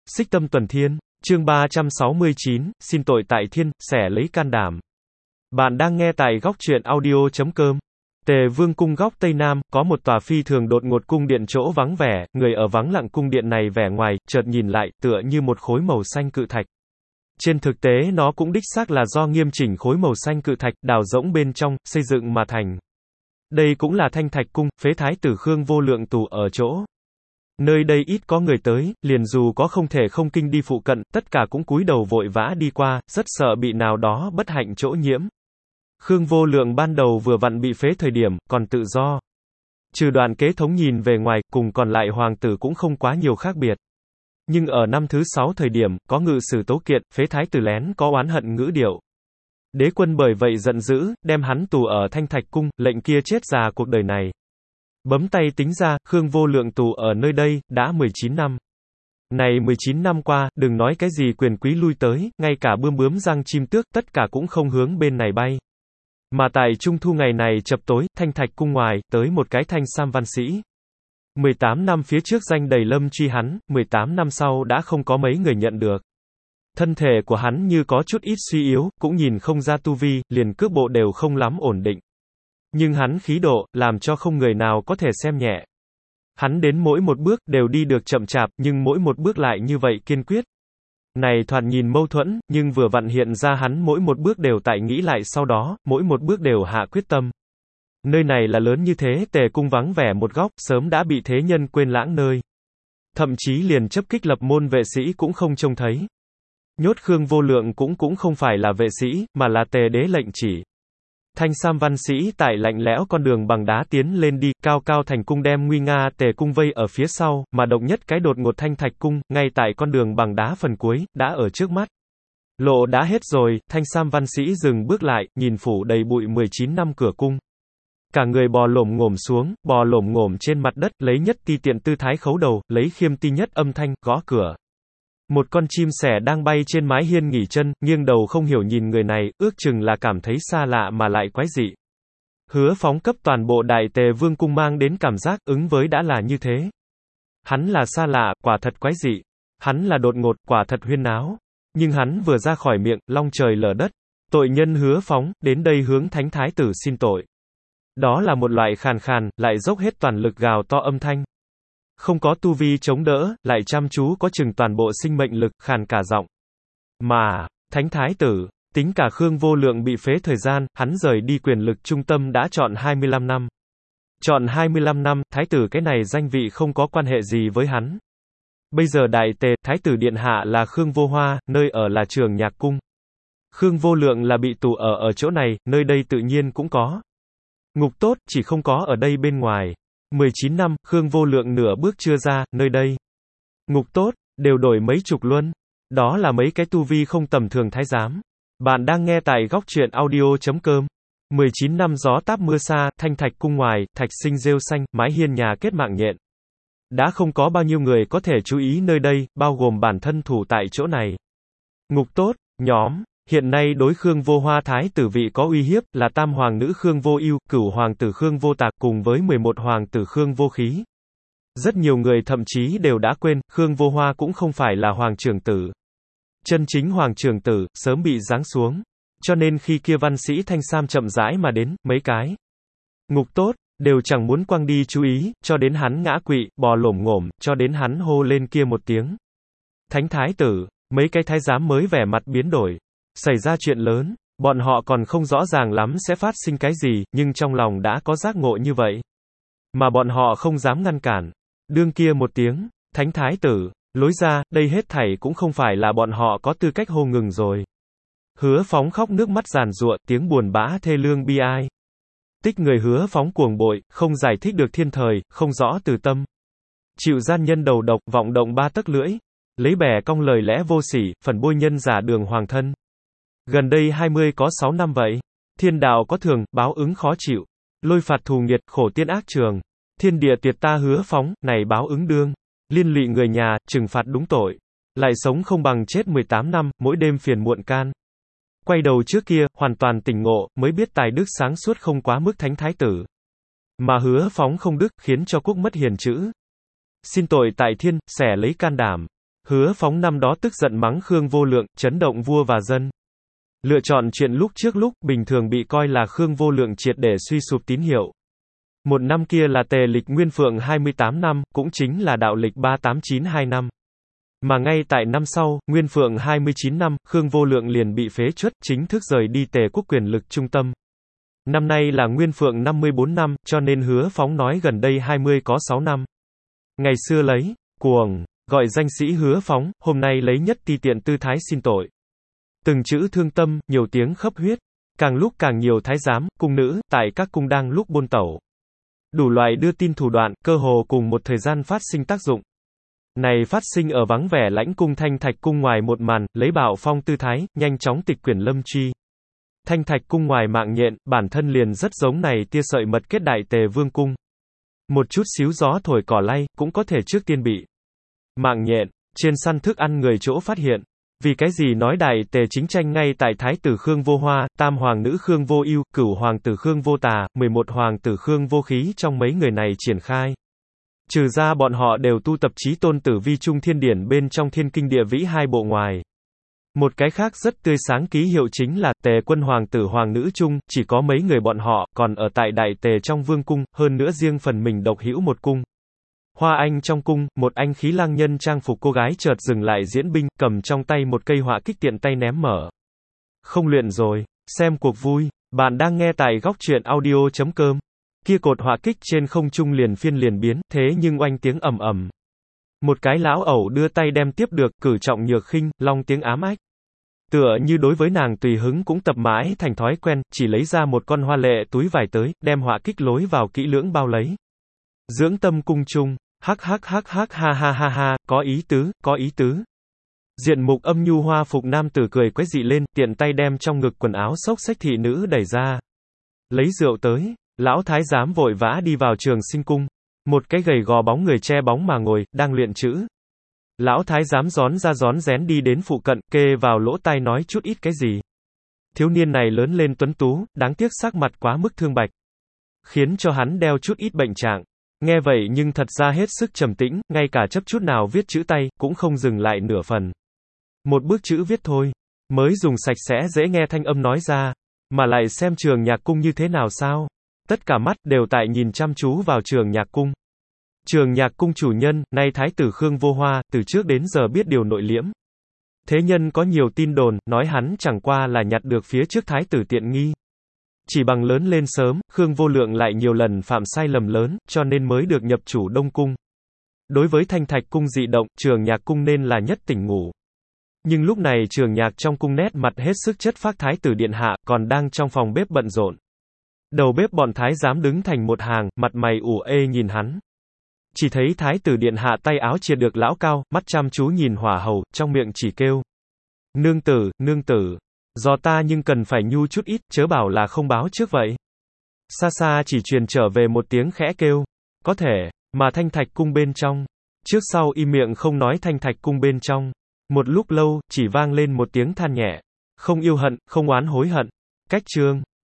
Xích Tâm Tuần Thiên, chương 369, xin tội tại thiên, xẻ lấy can đảm. Bạn đang nghe tại góc truyện audio.com. Tề Vương cung góc Tây Nam, có một tòa phi thường đột ngột cung điện chỗ vắng vẻ, người ở vắng lặng cung điện này vẻ ngoài, chợt nhìn lại, tựa như một khối màu xanh cự thạch. Trên thực tế nó cũng đích xác là do nghiêm chỉnh khối màu xanh cự thạch, đào rỗng bên trong, xây dựng mà thành. Đây cũng là Thanh Thạch cung, phế thái tử Khương Vô Lượng tù ở chỗ. Nơi đây ít có người tới, liền dù có không thể không kinh đi phụ cận, tất cả cũng cúi đầu vội vã đi qua, rất sợ bị nào đó bất hạnh chỗ nhiễm. Khương Vô Lượng ban đầu vừa vặn bị phế thời điểm, còn tự do. Trừ Đoạn Kế Thống nhìn về ngoài, cùng còn lại hoàng tử cũng không quá nhiều khác biệt. Nhưng ở năm thứ 6 thời điểm, có ngự sử Tố Kiện, phế thái tử lén có oán hận ngữ điệu. Đế quân bởi vậy giận dữ, đem hắn tù ở Thanh Thạch cung, lệnh kia chết già cuộc đời này. Bấm tay tính ra, Khương Vô Lượng tù ở nơi đây, đã 19 năm. Này 19 năm qua, đừng nói cái gì quyền quý lui tới, ngay cả bươm bướm răng chim tước, tất cả cũng không hướng bên này bay. Mà tại Trung Thu ngày này chập tối, Thanh Thạch cung ngoài, tới một cái thanh sam văn sĩ. 18 năm phía trước danh đầy lâm truy hắn, 18 năm sau đã không có mấy người nhận được. Thân thể của hắn như có chút ít suy yếu, cũng nhìn không ra tu vi, liền cước bộ đều không lắm ổn định. Nhưng hắn khí độ, làm cho không người nào có thể xem nhẹ. Hắn đến mỗi một bước, đều đi được chậm chạp, nhưng mỗi một bước lại như vậy kiên quyết. Này thoạt nhìn mâu thuẫn, nhưng vừa vặn hiện ra hắn mỗi một bước đều tại nghĩ lại sau đó, mỗi một bước đều hạ quyết tâm. Nơi này là lớn như thế, Tề cung vắng vẻ một góc, sớm đã bị thế nhân quên lãng nơi. Thậm chí liền chấp kích lập môn vệ sĩ cũng không trông thấy. Nhốt Khương Vô Lượng cũng không phải là vệ sĩ, mà là Tề đế lệnh chỉ. Thanh sam văn sĩ tại lạnh lẽo con đường bằng đá tiến lên đi, cao cao thành cung đem nguy nga Tề cung vây ở phía sau, mà độc nhất cái đột ngột Thanh Thạch cung, ngay tại con đường bằng đá phần cuối, đã ở trước mắt. Lộ đã hết rồi, thanh sam văn sĩ dừng bước lại, nhìn phủ đầy bụi 19 năm cửa cung. Cả người bò lổm ngổm xuống, bò lổm ngổm trên mặt đất, lấy nhất ti tiện tư thái khấu đầu, lấy khiêm ti nhất âm thanh, gõ cửa. Một con chim sẻ đang bay trên mái hiên nghỉ chân, nghiêng đầu không hiểu nhìn người này, ước chừng là cảm thấy xa lạ mà lại quái dị. Hứa Phóng cấp toàn bộ Đại Tề Vương cung mang đến cảm giác, ứng với đã là như thế. Hắn là xa lạ, quả thật quái dị. Hắn là đột ngột, quả thật huyên náo. Nhưng hắn vừa ra khỏi miệng, long trời lở đất. Tội nhân Hứa Phóng, đến đây hướng Thánh Thái tử xin tội. Đó là một loại khàn khàn, lại dốc hết toàn lực gào to âm thanh. Không có tu vi chống đỡ, lại chăm chú có chừng toàn bộ sinh mệnh lực, khàn cả giọng. Mà, Thánh Thái tử, tính cả Khương Vô Lượng bị phế thời gian, hắn rời đi quyền lực trung tâm đã trọn 25 năm. Trọn 25 năm, Thái tử cái này danh vị không có quan hệ gì với hắn. Bây giờ Đại Tề, Thái tử Điện Hạ là Khương Vô Hoa, nơi ở là Trường Nhạc Cung. Khương Vô Lượng là bị tù ở chỗ này, nơi đây tự nhiên cũng có. Ngục tốt, chỉ không có ở đây bên ngoài. 19 năm, Khương Vô Lượng nửa bước chưa ra, nơi đây. Ngục tốt, đều đổi mấy chục luân. Đó là mấy cái tu vi không tầm thường thái giám. Bạn đang nghe tại góc truyện audio.com. 19 năm gió táp mưa xa, Thanh Thạch cung ngoài, thạch sinh rêu xanh, mái hiên nhà kết mạng nhện. Đã không có bao nhiêu người có thể chú ý nơi đây, bao gồm bản thân thủ tại chỗ này. Ngục tốt, nhóm. Hiện nay đối Khương Vô Hoa thái tử vị có uy hiếp, là tam hoàng nữ Khương Vô Ưu, cửu hoàng tử Khương Vô Tạc cùng với 11 hoàng tử Khương Vô Khí. Rất nhiều người thậm chí đều đã quên, Khương Vô Hoa cũng không phải là hoàng trưởng tử. Chân chính hoàng trưởng tử, sớm bị giáng xuống. Cho nên khi kia văn sĩ thanh sam chậm rãi mà đến, mấy cái ngục tốt, đều chẳng muốn quăng đi chú ý, cho đến hắn ngã quỵ, bò lổm ngổm, cho đến hắn hô lên kia một tiếng. Thánh Thái tử, mấy cái thái giám mới vẻ mặt biến đổi. Xảy ra chuyện lớn, bọn họ còn không rõ ràng lắm sẽ phát sinh cái gì, nhưng trong lòng đã có giác ngộ như vậy. Mà bọn họ không dám ngăn cản. Đương kia một tiếng, Thánh Thái tử, lối ra, đây hết thảy cũng không phải là bọn họ có tư cách hô ngừng rồi. Hứa Phóng khóc nước mắt giàn giụa, tiếng buồn bã thê lương bi ai. Tích người Hứa Phóng cuồng bội, không giải thích được thiên thời, không rõ từ tâm. Chịu gian nhân đầu độc, vọng động 3 tấc lưỡi. Lấy bẻ cong lời lẽ vô sỉ, phần bôi nhân giả đường hoàng thân. Gần đây 20 có 6 năm vậy. Thiên đạo có thường, báo ứng khó chịu. Lôi phạt thù nghiệt, khổ tiên ác trường. Thiên địa tiệt ta Hứa Phóng, này báo ứng đương. Liên lụy người nhà, trừng phạt đúng tội. Lại sống không bằng chết 18 năm, mỗi đêm phiền muộn can. Quay đầu trước kia, hoàn toàn tỉnh ngộ, mới biết tài đức sáng suốt không quá mức Thánh Thái tử. Mà Hứa Phóng không đức, khiến cho quốc mất hiền chữ. Xin tội tại thiên, xẻ lấy can đảm. Hứa Phóng năm đó tức giận mắng Khương Vô Lượng, chấn động vua và dân. Lựa chọn chuyện lúc trước lúc bình thường bị coi là Khương Vô Lượng triệt để suy sụp tín hiệu. Một năm kia là Tề lịch Nguyên Phượng 28 năm, cũng chính là đạo lịch 3892 năm. Mà ngay tại năm sau, Nguyên Phượng 29 năm, Khương Vô Lượng liền bị phế truất, chính thức rời đi Tề quốc quyền lực trung tâm. Năm nay là Nguyên Phượng 54 năm, cho nên Hứa Phóng nói gần đây 20 có 6 năm. Ngày xưa lấy cuồng gọi danh sĩ Hứa Phóng, hôm nay lấy nhất ti tiện tư thái xin tội. Từng chữ thương tâm, nhiều tiếng khấp huyết. Càng lúc càng nhiều thái giám, cung nữ, tại các cung đang lúc buôn tẩu. Đủ loại đưa tin thủ đoạn, cơ hồ cùng một thời gian phát sinh tác dụng. Này phát sinh ở vắng vẻ lãnh cung Thanh Thạch cung ngoài một màn, lấy bạo phong tư thái, nhanh chóng tịch quyển lâm truy. Thanh Thạch cung ngoài mạng nhện, bản thân liền rất giống này tia sợi mật kết Đại Tề Vương cung. Một chút xíu gió thổi cỏ lay, cũng có thể trước tiên bị mạng nhện, trên săn thức ăn người chỗ phát hiện. Vì cái gì nói Đại Tề chính tranh ngay tại Thái tử Khương Vô Hoa, Tam hoàng nữ Khương Vô Ưu, Cửu hoàng tử Khương Vô Tà, 11 hoàng tử Khương Vô Khí trong mấy người này triển khai. Trừ ra bọn họ đều tu tập chí tôn tử vi trung thiên điển bên trong thiên kinh địa vĩ hai bộ ngoài. Một cái khác rất tươi sáng ký hiệu chính là Tề quân hoàng tử hoàng nữ chung, chỉ có mấy người bọn họ, còn ở tại Đại Tề trong vương cung, hơn nữa riêng phần mình độc hữu một cung. Hoa Anh trong cung, một anh khí lang nhân trang phục cô gái chợt dừng lại diễn binh, cầm trong tay một cây họa kích tiện tay ném mở. Không luyện rồi, xem cuộc vui, bạn đang nghe tại góc truyện audio.com. Kia cột họa kích trên không trung liền phiên liền biến, thế nhưng oanh tiếng ầm ầm. Một cái lão ẩu đưa tay đem tiếp được, cử trọng nhược khinh, long tiếng ám ách. Tựa như đối với nàng tùy hứng cũng tập mãi thành thói quen, chỉ lấy ra một con hoa lệ túi vải tới, đem họa kích lối vào kỹ lưỡng bao lấy. Dưỡng tâm cung trung, hắc ha ha ha ha, có ý tứ, có ý tứ. Diện mục âm nhu hoa phục nam tử cười quái dị lên, tiện tay đem trong ngực quần áo xốc xách thị nữ đẩy ra. Lấy rượu tới, lão thái giám vội vã đi vào trường sinh cung. Một cái gầy gò bóng người che bóng mà ngồi, đang luyện chữ. Lão thái giám rón ra rón rén đi đến phụ cận, kê vào lỗ tai nói chút ít cái gì. Thiếu niên này lớn lên tuấn tú, đáng tiếc sắc mặt quá mức thương bạch. Khiến cho hắn đeo chút ít bệnh trạng. Nghe vậy nhưng thật ra hết sức trầm tĩnh, ngay cả chấp chút nào viết chữ tay, cũng không dừng lại nửa phần. Một bức chữ viết thôi. Mới dùng sạch sẽ dễ nghe thanh âm nói ra. Mà lại xem trường nhạc cung như thế nào sao? Tất cả mắt đều tại nhìn chăm chú vào trường nhạc cung. Trường nhạc cung chủ nhân, nay Thái tử Khương Vô Hoa, từ trước đến giờ biết điều nội liễm. Thế nhân có nhiều tin đồn, nói hắn chẳng qua là nhặt được phía trước Thái tử tiện nghi. Chỉ bằng lớn lên sớm, Khương Vô Lượng lại nhiều lần phạm sai lầm lớn, cho nên mới được nhập chủ Đông Cung. Đối với Thanh Thạch cung dị động, trường nhạc cung nên là nhất tỉnh ngủ. Nhưng lúc này trường nhạc trong cung nét mặt hết sức chất phác Thái tử điện hạ, còn đang trong phòng bếp bận rộn. Đầu bếp bọn thái giám đứng thành một hàng, mặt mày ủ ê nhìn hắn. Chỉ thấy Thái tử điện hạ tay áo chia được lão cao, mắt chăm chú nhìn hỏa hầu, trong miệng chỉ kêu. Nương tử, do ta nhưng cần phải nhu chút ít, chớ bảo là không báo trước vậy. Xa xa chỉ truyền trở về một tiếng khẽ kêu. Có thể, mà Thanh Thạch cung bên trong. Trước sau im miệng không nói Thanh Thạch cung bên trong. Một lúc lâu, chỉ vang lên một tiếng than nhẹ. Không yêu hận, không oán hối hận. Cách chương.